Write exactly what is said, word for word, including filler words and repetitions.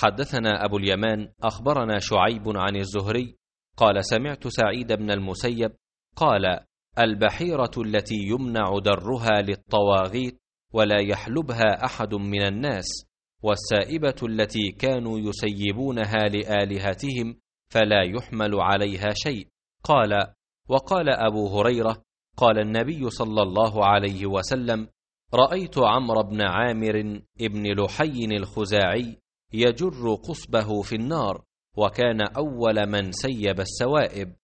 حدثنا أبو اليمان أخبرنا شعيب عن الزهري قال سمعت سعيد بن المسيب قال البحيرة التي يمنع درها للطواغيت ولا يحلبها أحد من الناس، والسائبة التي كانوا يسيبونها لآلهتهم فلا يحمل عليها شيء. قال وقال أبو هريرة قال النبي صلى الله عليه وسلم رأيت عمرو بن عامر ابن لحي الخزاعي يجر قصبه في النار، وكان أول من سيب السوائب.